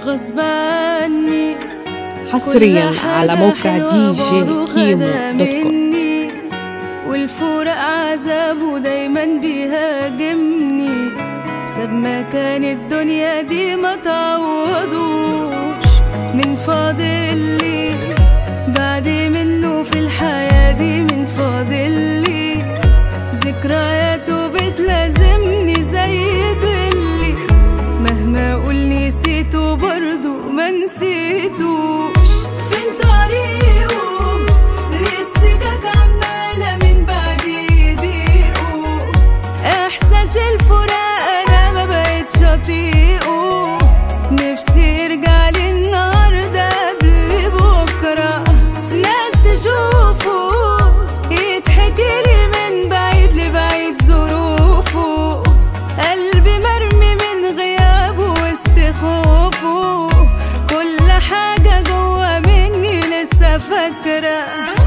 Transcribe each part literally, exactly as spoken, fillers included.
غصب عني. حصريا على موقع دي جي كيمو دوت كوم. والفراق عذابه دايما بيهاجمني، ساب مكان الدنيا دي ما تعوضوش. من فاضلي بعد منه في الحياة دي، من فاضلي ذكرياته بتلازمني زي ضلي. مهما اقول نسيته برضو ما نسيتوش. فين طريقه للسكك عمالة من بعد يضيقه، احساس الفراق انا ما بقتش اطيقه. نفسي يرجع لي النهارده قبل بكره، ناس تشوفه يضحك لي من بعيد لبعيد ظروفه. قلبي مرمي من غيابه وسط خوفه، كل حاجة جوا مني لسه فاكرة.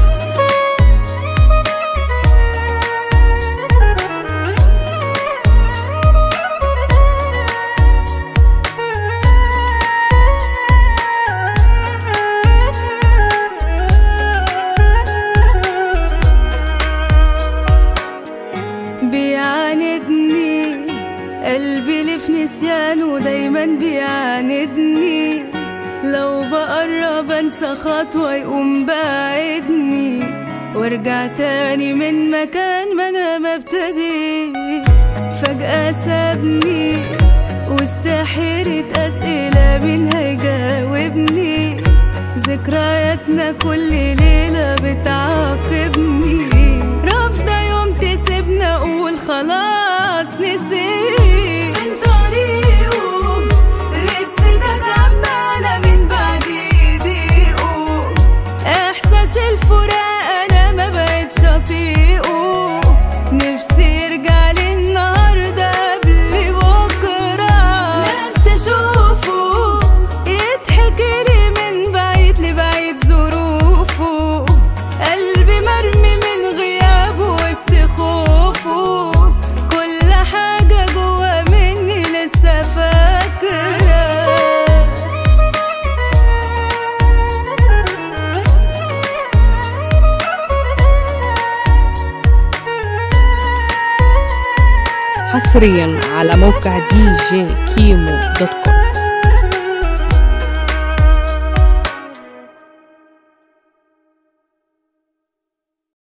بيعاندني قلبي اللي في نسيانه دايما بيعاندني، لو بقرب انسى خطوة يقوم باعدني، وارجع تاني من مكان ما انا ما ابتديت. فجأة سابني وسط حيرة اسئلة مين هيجاوبني. ذكرياتنا كل ليلة بتعاقبني، رافضة يوم تسيبنا اقول خلاص نسيت. فين طريقه للسكك عمالة من بعد يضيقه، احساس الفراق انا ما بقتش اطيقه. نفسي يرجع لي النهارده قبل بكره، ناس تشوفه يضحك لي من بعيد لبعيد ظروفه. قلبي مرمي من غيابه وسط خوفه، كل حاجة جوا مني لسه فاكرة. حصريا على موقع دي جي كيمو دوت كوم.